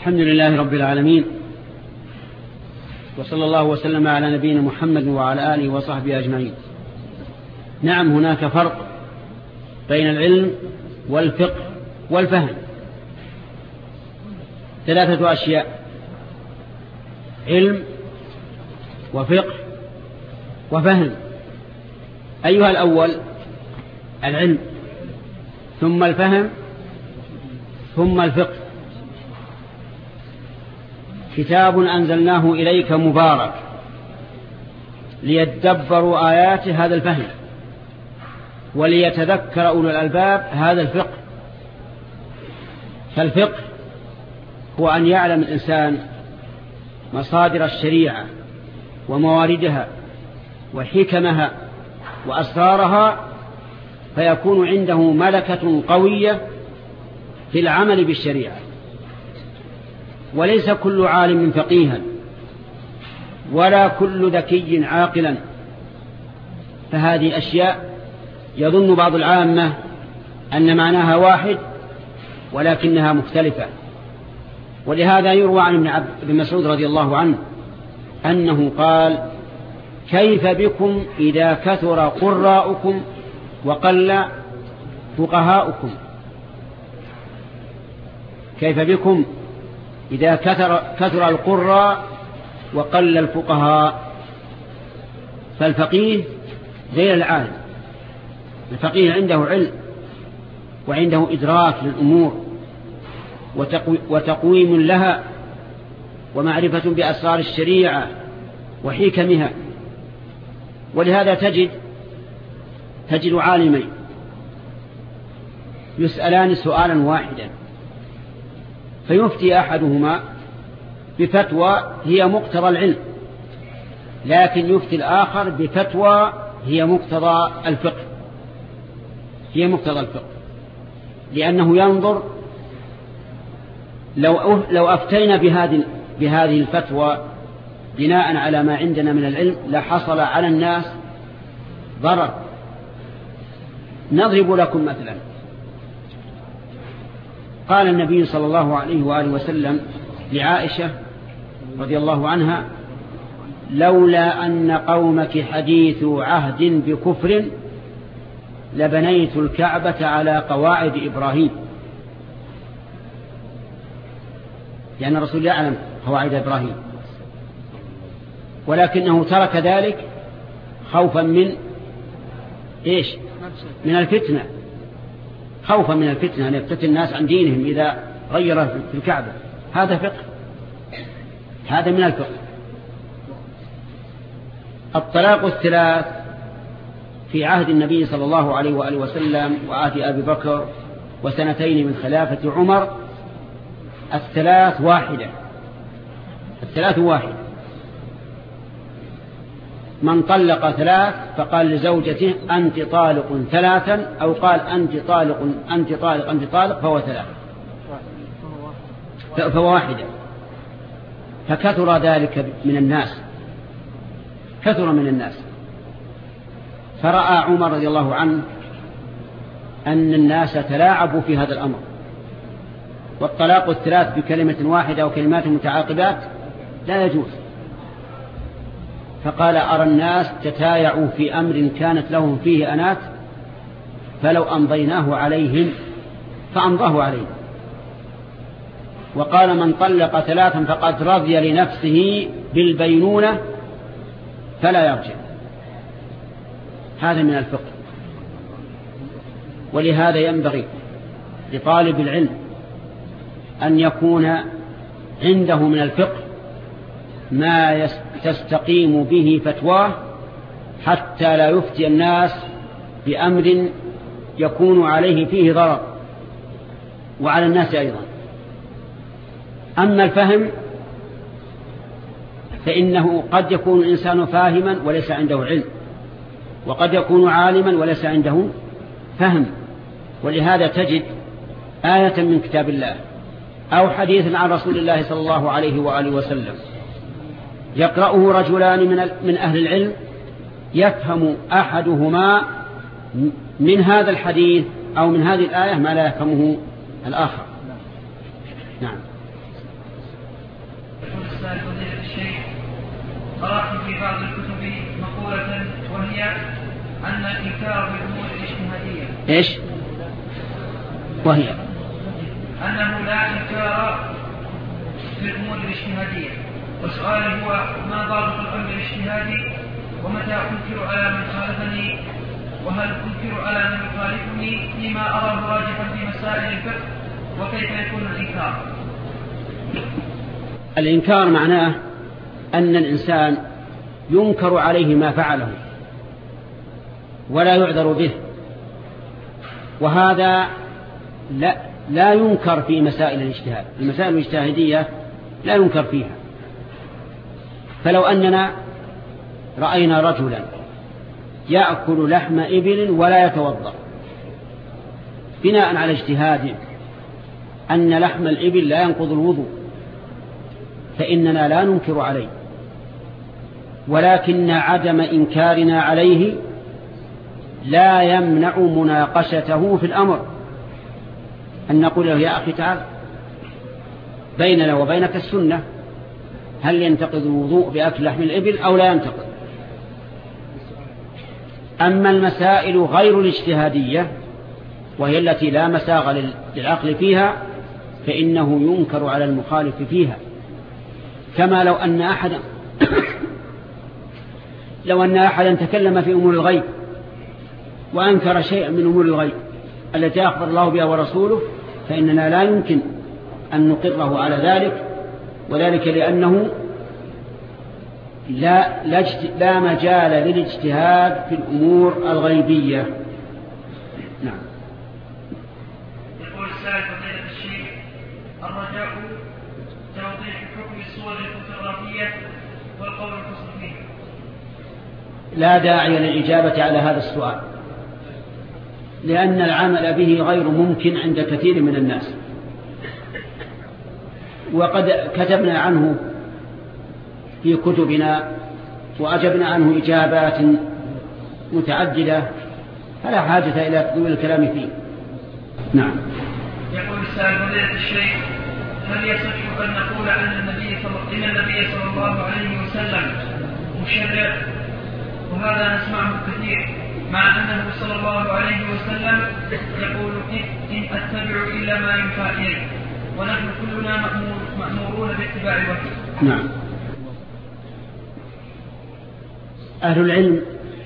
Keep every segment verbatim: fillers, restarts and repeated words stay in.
الحمد لله رب العالمين، وصلى الله وسلم على نبينا محمد وعلى آله وصحبه أجمعين. نعم، هناك فرق بين العلم والفقه والفهم، ثلاثة أشياء: علم وفقه وفهم. أيها الأول العلم، ثم الفهم، ثم الفقه. كتاب أنزلناه إليك مبارك ليدبروا آيات هذا الفهم وليتذكر أولو الألباب هذا الفقه. فالفقه هو أن يعلم الإنسان مصادر الشريعة ومواردها وحكمها وأسرارها، فيكون عنده ملكة قوية في العمل بالشريعة. وليس كل عالم فقيها ولا كل ذكي عاقلا، فهذه أشياء يظن بعض العامة أن معناها واحد ولكنها مختلفة. ولهذا يروى عن ابن مسعود رضي الله عنه أنه قال: كيف بكم إذا كثر قراؤكم وقل فقهاؤكم؟ كيف بكم إذا كثر, كثر القراء وقل الفقهاء؟ فالفقيه زي العالم، الفقيه عنده علم وعنده إدراك للأمور وتقويم لها ومعرفة بأسرار الشريعة وحكمها. ولهذا تجد تجد عالمين يسألان سؤالا واحدا، فيفتي أحدهما بفتوى هي مقتضى العلم، لكن يفتي الآخر بفتوى هي مقتضى الفقه هي مقتضى الفقه لأنه ينظر لو لو أفتينا بهذه بهذه الفتوى بناء على ما عندنا من العلم لحصل على الناس ضرر. نضرب لكم مثلا: قال النبي صلى الله عليه وآله وسلم لعائشة رضي الله عنها: لولا أن قومك حديث عهد بكفر لبنيت الكعبة على قواعد إبراهيم. لأن الرسول يعلم قواعد إبراهيم، ولكنه ترك ذلك خوفا من إيش؟ من الفتنة، خوفا من الفتنة أن يفتتن الناس عن دينهم إذا غير في الكعبة. هذا فقه، هذا من الفقه. الطلاق الثلاث في عهد النبي صلى الله عليه وآله وسلم وعهد أبي بكر وسنتين من خلافة عمر، الثلاث واحدة الثلاث واحدة من طلق ثلاث فقال لزوجته: أنت طالق ثلاثا، أو قال: أنت طالق أنت طالق أنت طالق، فهو ثلاث فهو واحدة. فكثر ذلك من الناس كثر من الناس فرأى عمر رضي الله عنه أن الناس تلاعبوا في هذا الأمر، والطلاق الثلاث بكلمة واحدة وكلمات متعاقبات لا يجوز. فقال: أرى الناس تتايعوا في أمر كانت لهم فيه أنات، فلو أمضيناه عليهم فأمضاه عليهم. وقال: من طلق ثلاثا فقد رضي لنفسه بالبينونة فلا يرجع. هذا من الفقه. ولهذا ينبغي لطالب العلم أن يكون عنده من الفقه ما تستقيم به فتواه، حتى لا يفتي الناس بأمر يكون عليه فيه ضرر وعلى الناس أيضا. أما الفهم فإنه قد يكون الإنسان فاهما وليس عنده علم، وقد يكون عالما وليس عنده فهم. ولهذا تجد آية من كتاب الله أو حديث عن رسول الله صلى الله عليه وآله وسلم يقرأه رجلان من أهل العلم، يفهم أحدهما من هذا الحديث أو من هذه الآية ما لا يفهمه الآخر. نعم. الشيخ قرأت في بعض الكتب مقولة وهي أن الإنكار في الأمور الاجتهادية إيش؟ وهي أنه لا إنكار في الأمور الاجتهادية. وسؤالي هو ما ضابط الأمر الاجتهادي ومتى أنكر على من خالفني وهل أنكر على من يخالفني فيما أراه راجحا في مسائل الفقه وكيف يكون الإنكار؟ الإنكار معناه أن الإنسان ينكر عليه ما فعله ولا يعذر به، وهذا لا, لا ينكر في مسائل الاجتهاد. المسائل الاجتهادية لا ينكر فيها. فلو أننا رأينا رجلا يأكل لحم إبل ولا يتوضأ بناء على اجتهاد أن لحم الإبل لا ينقض الوضوء، فإننا لا ننكر عليه، ولكن عدم إنكارنا عليه لا يمنع مناقشته في الأمر، أن نقول له يا أخي تعال بيننا وبينك السنة، هل ينتقض الوضوء بأكل لحم الإبل أو لا ينتقض؟ أما المسائل غير الاجتهادية وهي التي لا مساغ للعقل فيها فإنه ينكر على المخالف فيها. كما لو أن أحدا لو أن أحدا تكلم في أمور الغيب وأنكر شيئا من أمور الغيب التي أخبر الله بها ورسوله، فإننا لا يمكن أن نقره على ذلك، وذلك لأنه لا, لا مجال للاجتهاد في الأمور الغيبية. نعم. يقول السائل فضيلة الشيخ الرجاء توضيح حكم الصور الفوتوغرافية والقول الفصل فيه. لا داعي للإجابة على هذا السؤال، لأن العمل به غير ممكن عند كثير من الناس، وقد كتبنا عنه في كتبنا وأجبنا عنه إجابات متعددة، فلا حاجة إلى طول الكلام فيه. نعم. يقول السائل فضيلة الشيخ هل يصح أن نقول أن النبي صلى إن النبي صلى الله عليه وسلم مشرع، وهذا نسمعه كثير مع أنه صلى الله عليه وسلم يقول إن أتبع إلا ما ينفع إليه، ونحن كلنا مأمورون باتباع الوحي؟ نعم. أهل العلم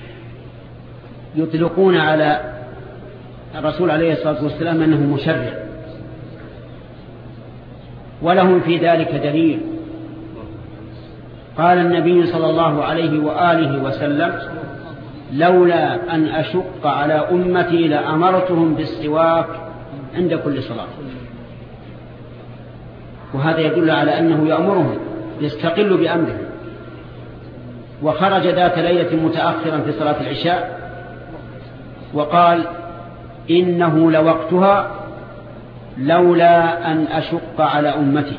يطلقون على الرسول عليه الصلاة والسلام أنه مشرع، ولهم في ذلك دليل. قال النبي صلى الله عليه وآله وسلم لولا أن أشق على أمتي لأمرتهم بالسواك عند كل صلاة. وهذا يدل على أنه يأمرهم يستقل بأمره. وخرج ذات ليلة متأخرا في صلاة العشاء وقال إنه لوقتها لولا أن أشق على أمتي.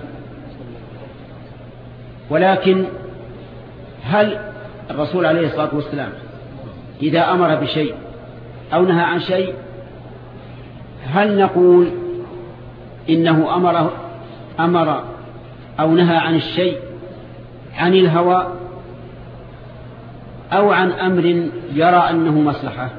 ولكن هل الرسول عليه الصلاة والسلام إذا أمر بشيء أو نهى عن شيء هل نقول إنه أمر, أمر أو نهى عن الشيء عن الهوى أو عن أمر يرى أنه مصلحة؟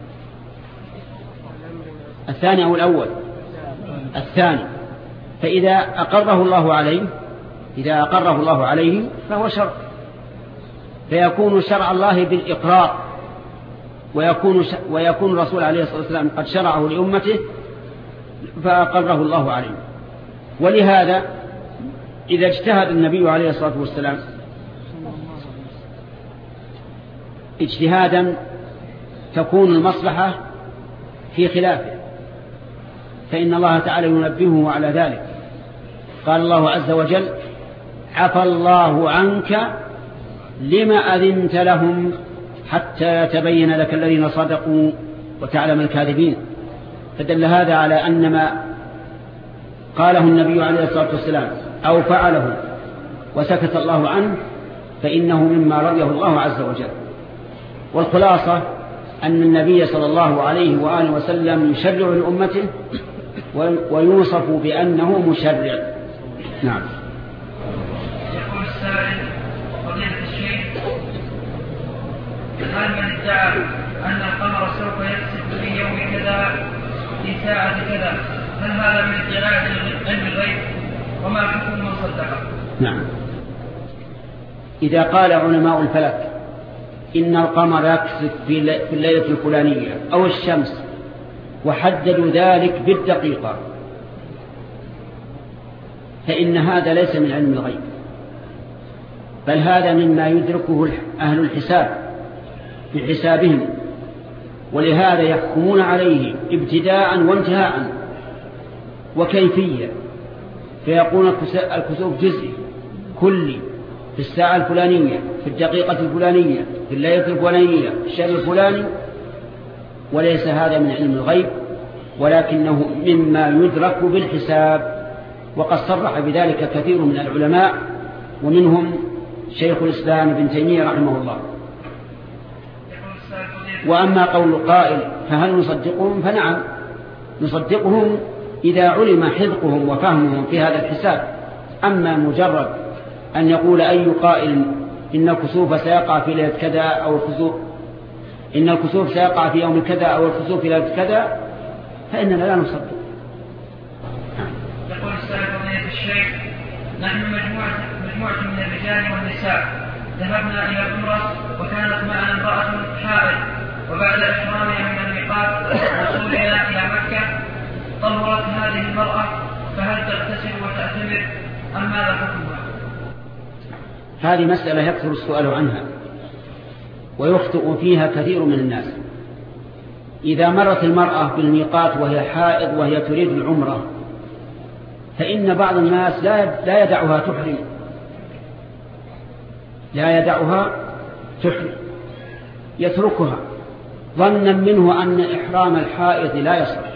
الثاني أو الأول؟ الثاني. فإذا أقره الله عليه إذا أقره الله عليه فهو شرع، فيكون شرع الله بالإقرار، ويكون ويكون الرسول عليه الصلاة والسلام قد شرعه لأمته فأقره الله عليه. ولهذا إذا اجتهد النبي عليه الصلاة والسلام اجتهادا تكون المصلحة في خلافه فإن الله تعالى ينبهه على ذلك. قال الله عز وجل عفى الله عنك لما أذنت لهم حتى يتبين لك الذين صدقوا وتعلم الكاذبين. فدل هذا على أن ما قاله النبي عليه الصلاة والسلام أو فعله وسكت الله عنه فإنه مما رضيه الله عز وجل. والخلاصة أن النبي صلى الله عليه وآله وسلم يشرع لأمته ويوصف بأنه مشرع. نعم. يقول السائل فضيلة الشيخ هل من ادعى أن القمر سوف يخسف في يوم كذا في ساعة كذا هل هذا من ادعاء علم الغيب وما حكم من صدقه؟ نعم. إذا قال علماء الفلك إن القمر يكسف في الليلة الفلانية أو الشمس وحددوا ذلك بالدقيقة فإن هذا ليس من علم الغيب، بل هذا مما يدركه أهل الحساب بحسابهم، ولهذا يحكمون عليه ابتداء وانتهاء وكيفية، فيقول الكسوف جزئي كلي في الساعة الفلانية في الدقيقة الفلانية في الليلة الفلانية في الشهر الفلاني، وليس هذا من علم الغيب ولكنه مما يدرك بالحساب، وقد صرح بذلك كثير من العلماء ومنهم شيخ الإسلام ابن تيمية رحمه الله. وأما قول قائل فهل نصدقهم؟ فنعم نصدقهم إذا علم حذقهم وفهمهم في هذا الحساب. أما مجرد أن يقول أي قائل إن الكسوف سيقع في ليلة كذا أو الكسوف إن الكسوف سيقع في يوم كذا أو الكسوف في ليلة كذا فإننا لا نصدق. يقول السائل فضيلة الشيخ نحن مجموعة, مجموعة من الرجال والنساء ذهبنا إلى العمرة وكانت معنا امرأة حائض، وبعد إحرامها من الميقات وصولنا إلى مكة طهرت هذه المرأة، فهل تغتسل وتعتمر أم ماذا حكمها؟ هذه مسألة يكثر السؤال عنها ويخطئ فيها كثير من الناس. إذا مرت المرأة بالميقات وهي حائض وهي تريد العمرة فإن بعض الناس لا يدعها تحرم لا يدعها تحرم يتركها ظنا منه أن إحرام الحائض لا يصح،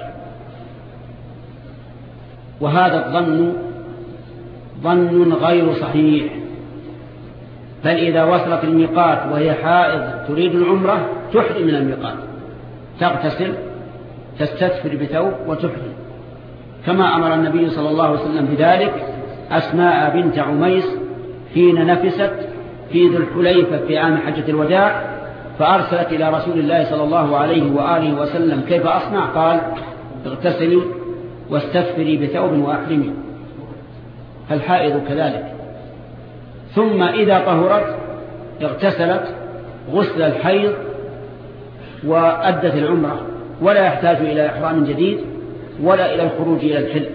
وهذا الظن ظن غير صحيح، بل إذا وصلت الميقات وهي حائض تريد العمرة تحرم من الميقات، تغتسل تستثفر بثوب وتحرم، كما أمر النبي صلى الله عليه وسلم بذلك أسماء بنت عميس حين نفست في ذو الحليفة في عام حجة الوداع، فأرسلت إلى رسول الله صلى الله عليه وآله وسلم كيف أصنع؟ قال اغتسلي واستثفري بثوب وأحرمي. فالحائض كذلك. ثم إذا طهرت اغتسلت غسل الحيض وأدت العمرة، ولا يحتاج إلى إحرام جديد ولا إلى الخروج إلى الحل.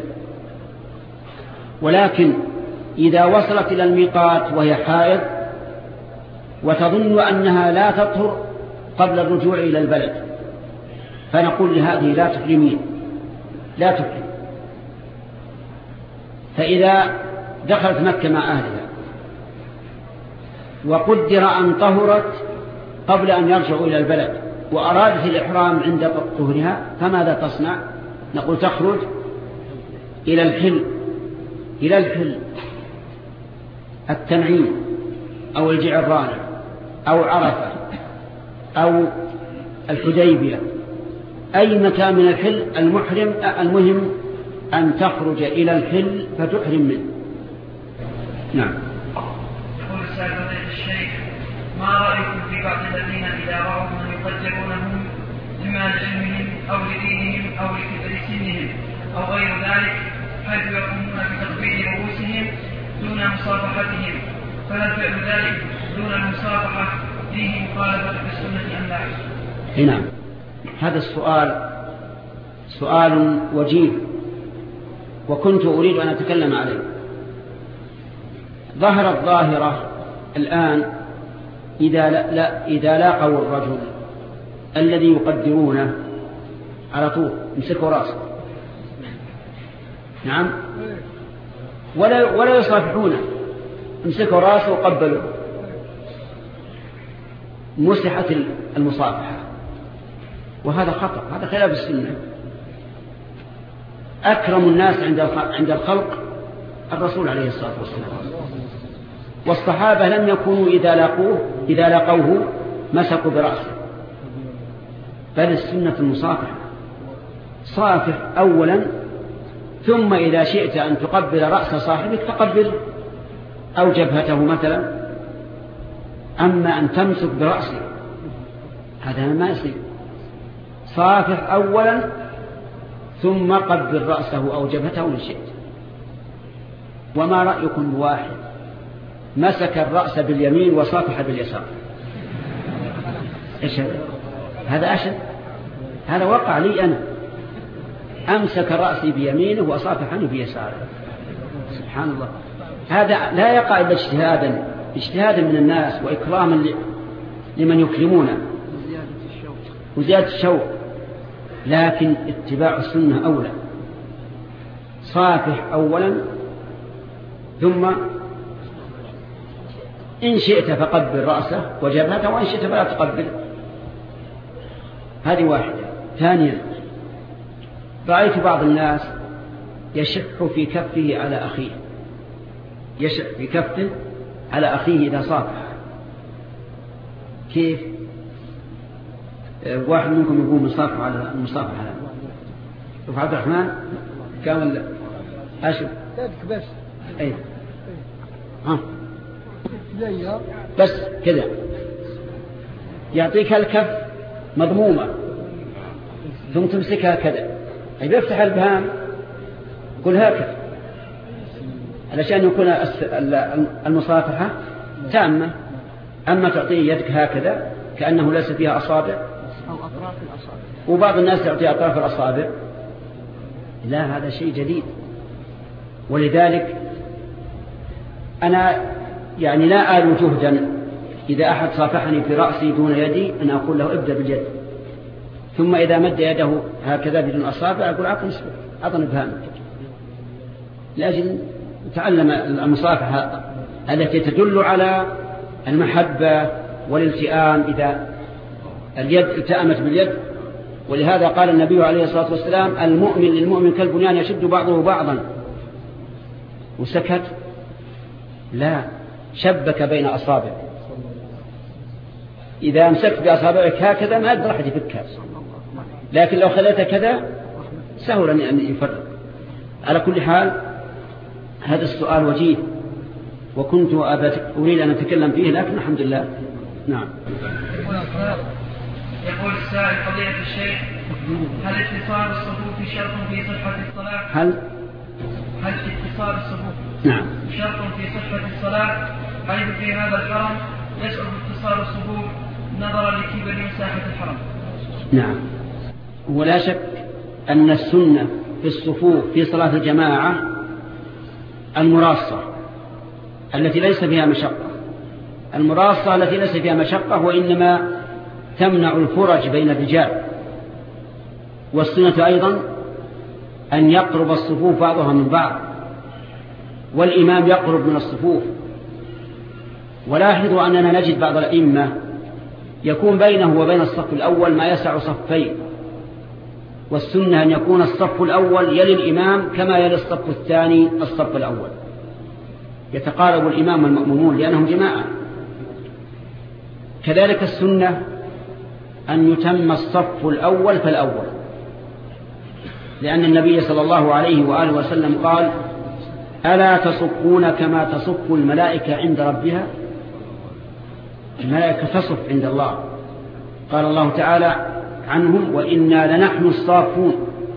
ولكن إذا وصلت إلى الميقات وهي حائض وتظن أنها لا تطهر قبل الرجوع إلى البلد، فنقول لهذه لا تحرمين لا تحرم. فإذا دخلت مكة مع أهلها وقدر أن طهرت قبل أن يرجعوا إلى البلد وأرادت الإحرام عند طهرها، فماذا تصنع؟ نقول تخرج إلى الحل إلى الحل التنعيم أو الجعرانة أو عرفة أو الحديبية، أي مكان من الحل المحرم. المهم أن تخرج إلى الحل فتحرم منه. نعم. يقول السائل فضيلة الشيخ ما رأيكم في بعض الذين إذا رأوا من يقدرونهم إما لعلمهم أو لدينهم أو لكبر سنهم أو غير ذلك حيث يقومون بتقبيل رؤوسهم دون مصافحتهم، فهل فعل ذلك دون المصافحة فيه مخالفة بالسنة أم لا؟ نعم. هذا السؤال سؤال وجيه وكنت أريد أن أتكلم عليه. ظهرت ظاهرة الآن إذا, لا لا إذا لاقوا الرجل الذي يقدرونه على طول يمسكوا راسه، نعم، ولا ولا يصافحونه، يمسكوا راسه وقبلوا، مسحت المصافحة، وهذا خطأ، هذا خلاف السنة. أكرم الناس عند الخلق الرسول عليه الصلاة والسلام، والصحابة لم يكونوا إذا لاقوه إذا لاقوه مسكوا برأسه، بل السنة المصافحة. صافح أولا، ثم إذا شئت أن تقبل رأس صاحبك فقبل، أو جبهته مثلا، أما أن تمسك برأسه هذا ما يصير. صافح أولا ثم قبل رأسه أو جبهته إن شئت. وما رأيكم بواحد مسك الرأس باليمين وصافح باليسار؟ إيش هذا؟ هذا أشد. هذا وقع لي أنا، أمسك رأسي بيمينه وصافحني بيساره. سبحان الله. هذا لا يقع إلا اجتهادا اجتهادا من الناس وإكراما لمن يكرمونه وزيادة الشوق، لكن اتباع السنة أولى. صافح أولا ثم إن شئت فقبل رأسه وجبهته وإن شئت فلا تقبل. هذه واحدة. ثانيا، رأيت بعض الناس يشح في كفه على أخيه، يشح في كفه على أخيه إذا صافح. كيف؟ واحد منكم يقول مصافح على المصافحة. شوف عبد الرحمن كامل أشوف بس أي ها بس كذا يعطيك الكف مضمومة ثم تمسكها كذا، أي بيفتح البهام قل هكذا علشان يكون المصافحة تامة. أما تعطيه يدك هكذا كأنه ليس فيها أصابع أو أطراف الأصابع، وبعض الناس يعطي أطراف الأصابع، لا هذا شيء جديد. ولذلك أنا يعني لا آل جهدا إذا أحد صافحني في رأسي دون يدي أن أقول له ابدأ باليد، ثم إذا مد يده هكذا بدون أصابع أقول عطني اسبوع عطني بهامك، لأجل تعلم المصافحة التي تدل على المحبة والالتئام إذا اليد التأمت باليد. ولهذا قال النبي عليه الصلاة والسلام المؤمن للمؤمن كالبنيان يشد بعضه بعضا، وسكت لا شبك بين أصابع. إذا أمسكت بأصابعك هكذا ما أدري أحد يفكها، لكن لو خليتها كذا سهل أن يفرق. على كل حال هذا السؤال وجيه وكنت أريد أن أتكلم فيه، لكن الحمد لله. نعم. يقول السائل قضية الشيخ، هل اتصال الصفوف شرط في صحة الصلاة؟ هل هل اتصال الصفوف نعم شرط في صحة الصلاة، حيث في هذا الحرم يصعب اتصال الصفوف نظرا لكبر مساحة الحرم؟ نعم. ولا شك أن السنة في الصفوف في صلاة الجماعة المراصة التي ليس فيها مشقة، المراصة التي ليس فيها مشقة وإنما تمنع الفرج بين الرجال. والسنة أيضا أن يقرب الصفوف بعضها من بعض والإمام يقرب من الصفوف. ولاحظوا أننا نجد بعض الأئمة يكون بينه وبين الصف الأول ما يسع صفين، والسنة أن يكون الصف الأول يلي الإمام كما يلي الصف الثاني الصف الأول، يتقارب الإمام والمأمومون لأنهم جماعة. كذلك السنة أن يتم الصف الأول فالأول، لأن النبي صلى الله عليه وآله وسلم قال ألا تصفون كما تصف الملائكة عند ربها؟ الملائكة تصف عند الله. قال الله تعالى عنهم وإنا لنحن الصافون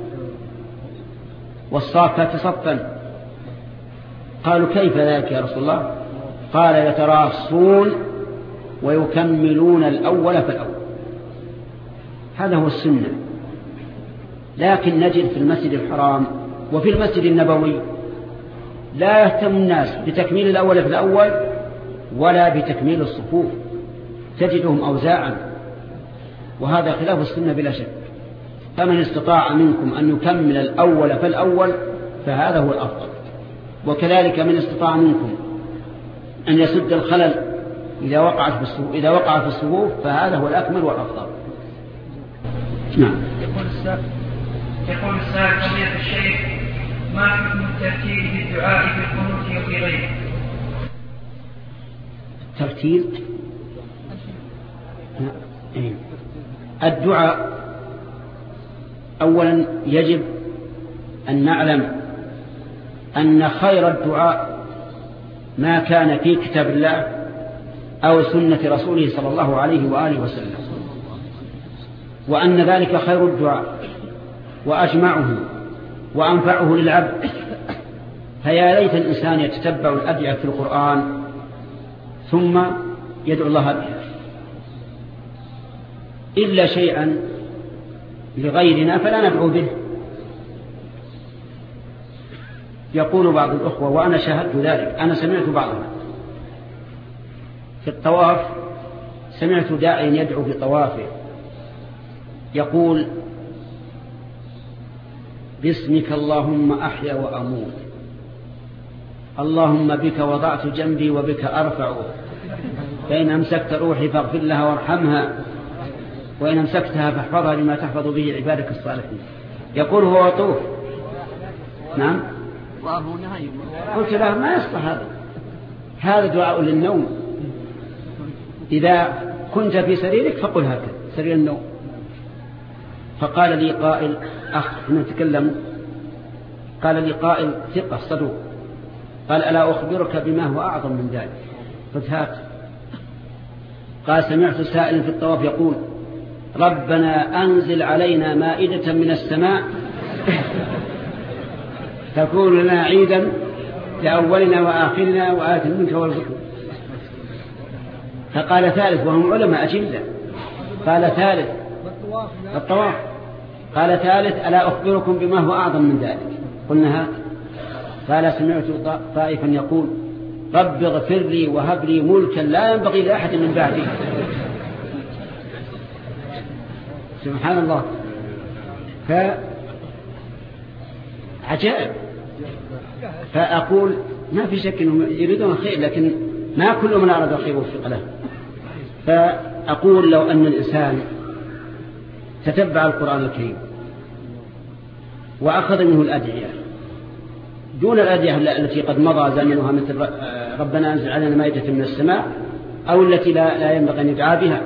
والصافات صفا. قالوا كيف ذلك يا رسول الله؟ قال يتراصون ويكملون الأول فالأول. هذا هو السنة. لكن نجد في المسجد الحرام وفي المسجد النبوي لا يهتم الناس بتكميل الأول في الأول ولا بتكميل الصفوف، تجدهم أوزاعا، وهذا خلاف السنة بلا شك. فمن استطاع منكم أن يكمل الأول فالأول فهذا هو الأفضل، وكذلك من استطاع منكم أن يسد الخلل إذا وقعت في الصفوف إذا وقع في الصفوف فهذا هو الأكمل والأفضل. نعم. يقول السائل يقول السائل قضية الشيخ، ما حكم الترتيل بالدعاء في القنوت وفي غيره؟ الترتيل الدعاء أولا يجب أن نعلم أن خير الدعاء ما كان في كتاب الله أو سنة رسوله صلى الله عليه وآله وسلم، وأن ذلك خير الدعاء وأجمعه وأنفعه للعبد. فيا ليت الإنسان يتتبع الأدعية في القرآن ثم يدعو الله بها، إلا شيئا لغيرنا فلا ندعو به. يقول بعض الأخوة وأنا شاهدت ذلك، أنا سمعت بعضها في الطواف، سمعت داعيا يدعو في طوافه يقول: باسمك اللهم أحيا وأموت، اللهم بك وضعت جنبي وبك أرفع، فإن أمسكت روحي فاغفر لها وارحمها، وإن أمسكتها فاحفظها لما تحفظ به عبادك الصالحين. يقول هو طوف. نعم. قلت له ما يصلح هذا، هذا دعاء للنوم، إذا كنت في سريرك فقل هكذا سرير النوم. فقال لي قائل أخ نتكلم، قال لي قائل ثقة صدوق، قال: ألا أخبرك بما هو أعظم من ذلك؟ قلت هات. قال: سمعت سائل في الطواف يقول: ربنا أنزل علينا مائدة من السماء تكون لنا عيدا لأولنا وآخرنا وآت منك وارزقنا. فقال ثالث، وهم علماء أجلة، قال ثالث الطواف، قال ثالث: ألا أخبركم بما هو أعظم من ذلك؟ قلنا هات. قال: سمعت طائفا يقول: رب اغفر لي وهب لي ملكا لا ينبغي لأحد من بعدي. سبحان الله. فعجائب. فأقول ما في شك أنهم يريدون الخير، لكن ما كل من أراد الخير وفق له. فأقول لو أن الإنسان تتبع القرآن الكريم وأخذ منه الأدعية دون الأدعية التي قد مضى زمنها، مثل ربنا أنزل علينا مائدة من السماء، أو التي لا, لا ينبغي أن يدعى بها،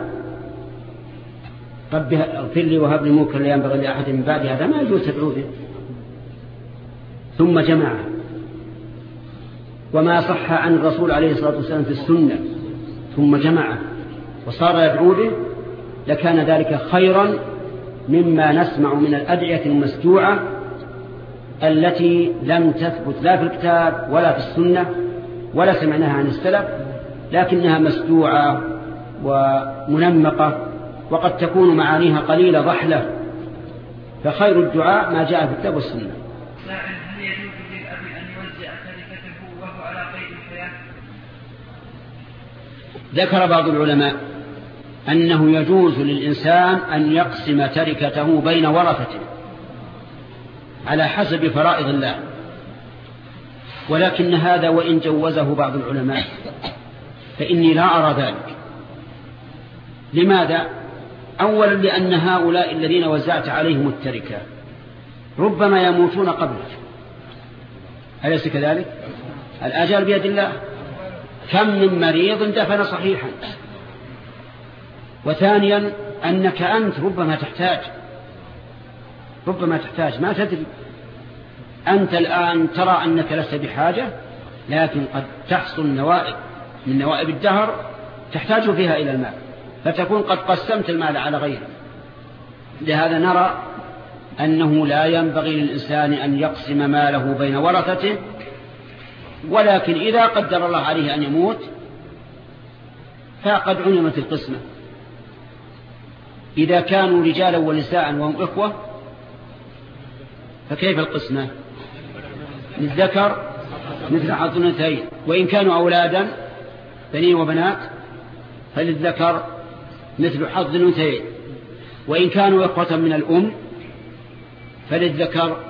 رب اغفر لي وهب لي ملكا لا ينبغي لأحد من بعد، هذا ما يجوز تدعو به. ثم جمعها، وما صح عن الرسول عليه الصلاة والسلام في السنة ثم جمعه وصار يدعو به، لكان ذلك خيرا مما نسمع من الأدعية المسجوعة التي لم تثبت لا في الكتاب ولا في السنة ولا سمعناها عن السلف، لكنها مسجوعة ومنمقة وقد تكون معانيها قليلة ضحلة. فخير الدعاء ما جاء في الكتاب والسنة. هل يجوز للأب أن يوزع تركته وهو على قيد الحياة؟ ذكر بعض العلماء أنه يجوز للإنسان أن يقسم تركته بين ورثته على حسب فرائض الله، ولكن هذا وإن جوزه بعض العلماء فإني لا أرى ذلك. لماذا؟ أولا لأن هؤلاء الذين وزعت عليهم التركة ربما يموتون قبلك، أليس كذلك؟ الأجل بيد الله، كم من مريض دفن صحيحا. وثانيا أنك أنت ربما تحتاج ربما تحتاج ما تدري. أنت الآن ترى أنك لست بحاجة، لكن قد تحصل نوائب من نوائب الدهر تحتاج فيها إلى المال، فتكون قد قسمت المال على غيره. لهذا نرى أنه لا ينبغي للإنسان أن يقسم ماله بين ورثته، ولكن إذا قدر الله عليه أن يموت فقد علمت القسمة. إذا كانوا رجالا ونساء وهم إخوة فكيف القسمة؟ للذكر مثل حظ الأنثيين، وإن كانوا أولادا بنين وبنات فللذكر مثل حظ الأنثيين، وإن كانوا إخوة من الأم فللذكر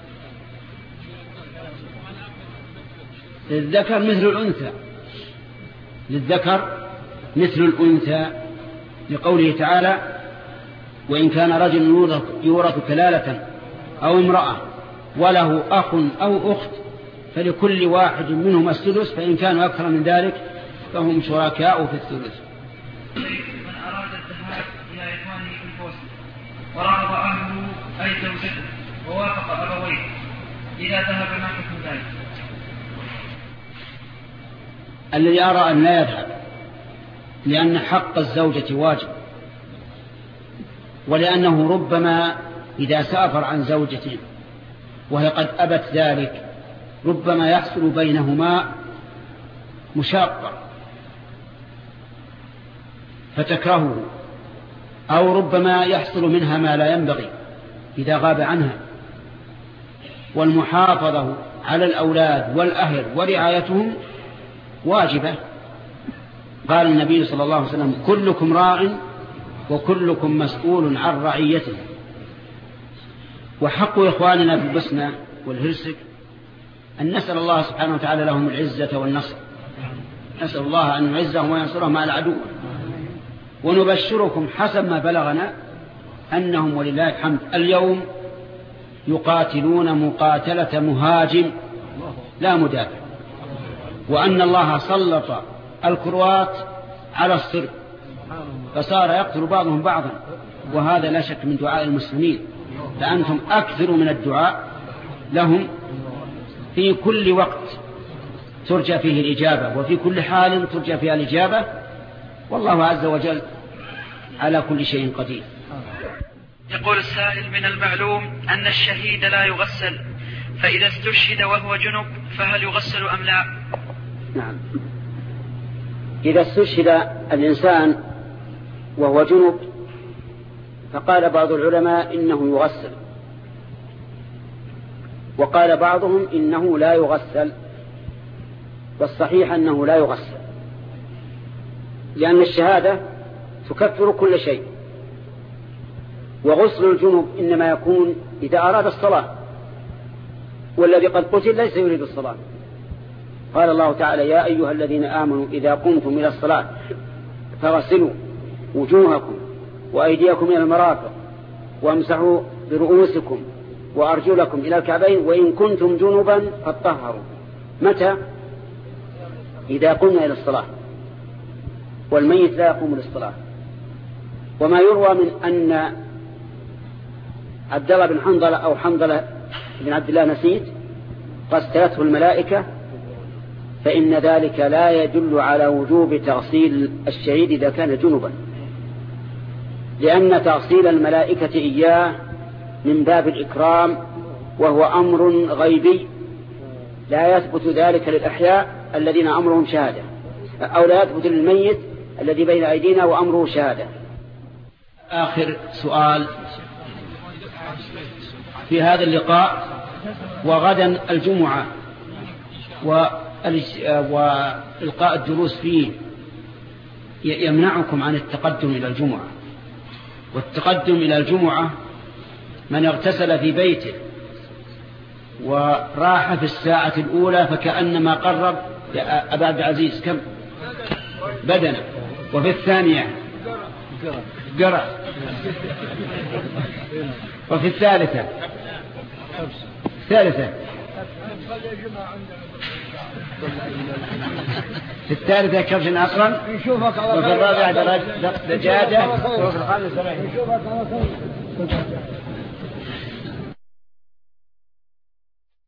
للذكر مثل الأنثى للذكر مثل الأنثى لقوله تعالى: وإن كان رجل يورث كلالة أو امرأة وله أخ أو أخت فلكل واحد منهم السدس، فإن كانوا أكثر من ذلك فهم شركاء في الثلث. من أراد الذهاب إلى إخوانه في البوسنة ورغب أهله أي زوجته ووافق أبويه، إذا ذهب ما حكم ذلك؟ الذي أرى أن لا يذهب لأن حق الزوجة واجب، ولأنه ربما إذا سافر عن زوجته وهي قد أبت ذلك ربما يحصل بينهما مشاقة فتكرهه، أو ربما يحصل منها ما لا ينبغي إذا غاب عنها. والمحافظة على الأولاد والأهل ورعايتهم واجبة. قال النبي صلى الله عليه وسلم: كلكم راع وكلكم مسؤول عن رعيته. وحق إخواننا في البوسنة والهرسك أن نسأل الله سبحانه وتعالى لهم العزة والنصر، نسأل الله أن يعزهم وينصرهم على العدو. ونبشركم حسب ما بلغنا أنهم ولله الحمد اليوم يقاتلون مقاتلة مهاجم لا مدافع، وأن الله سلط الكروات على الصرب فصار يقتل بعضهم بعضا، وهذا لا شك من دعاء المسلمين، فأنتم أكثر من الدعاء لهم في كل وقت ترجى فيه الإجابة، وفي كل حال ترجى فيها الإجابة، والله عز وجل على كل شيء قدير. يقول السائل: من المعلوم أن الشهيد لا يغسل، فإذا استشهد وهو جنب فهل يغسل أم لا؟ نعم، إذا استشهد الإنسان وهو جنب فقال بعض العلماء إنه يغسل، وقال بعضهم إنه لا يغسل، والصحيح أنه لا يغسل، لأن الشهادة تكفر كل شيء، وغسل الجنب إنما يكون إذا أراد الصلاة، والذي قد قتل ليس يريد الصلاة. قال الله تعالى: يا أيها الذين آمنوا إذا قمتم إلى الصلاة فغسلوا وجوهكم وأيديكم إلى المرافق وامسحوا برؤوسكم وأرجلكم إلى الكعبين وإن كنتم جنبا فاطهروا. متى؟ إذا قمنا إلى الصلاة، والميت لا يقوم للصلاة. وما يروى من أن عبد الله بن حنظلة أو حنظلة بن عبد الله نسيت غسلته الملائكة، فإن ذلك لا يدل على وجوب تغسيل الشهيد إذا كان جنبا، لأن تغسيل الملائكة إياه من باب الإكرام، وهو أمر غيبي لا يثبت ذلك للأحياء الذين أمرهم شهادة، أو لا يثبت للميت الذي بين أيدينا وأمره شهادة. آخر سؤال في هذا اللقاء: وغدا الجمعة وإلقاء الدروس فيه يمنعكم عن التقدم إلى الجمعة، والتقدم إلى الجمعة من اغتسل في بيته وراح في الساعة الأولى فكأنما قرب يا أبا عبد العزيز كم بدنا، وفي الثانية قرأ، وفي الثالثة الثالثة في الثالثة كرش أقرن، وفي الرابعة دجاجة، وفي الخامسة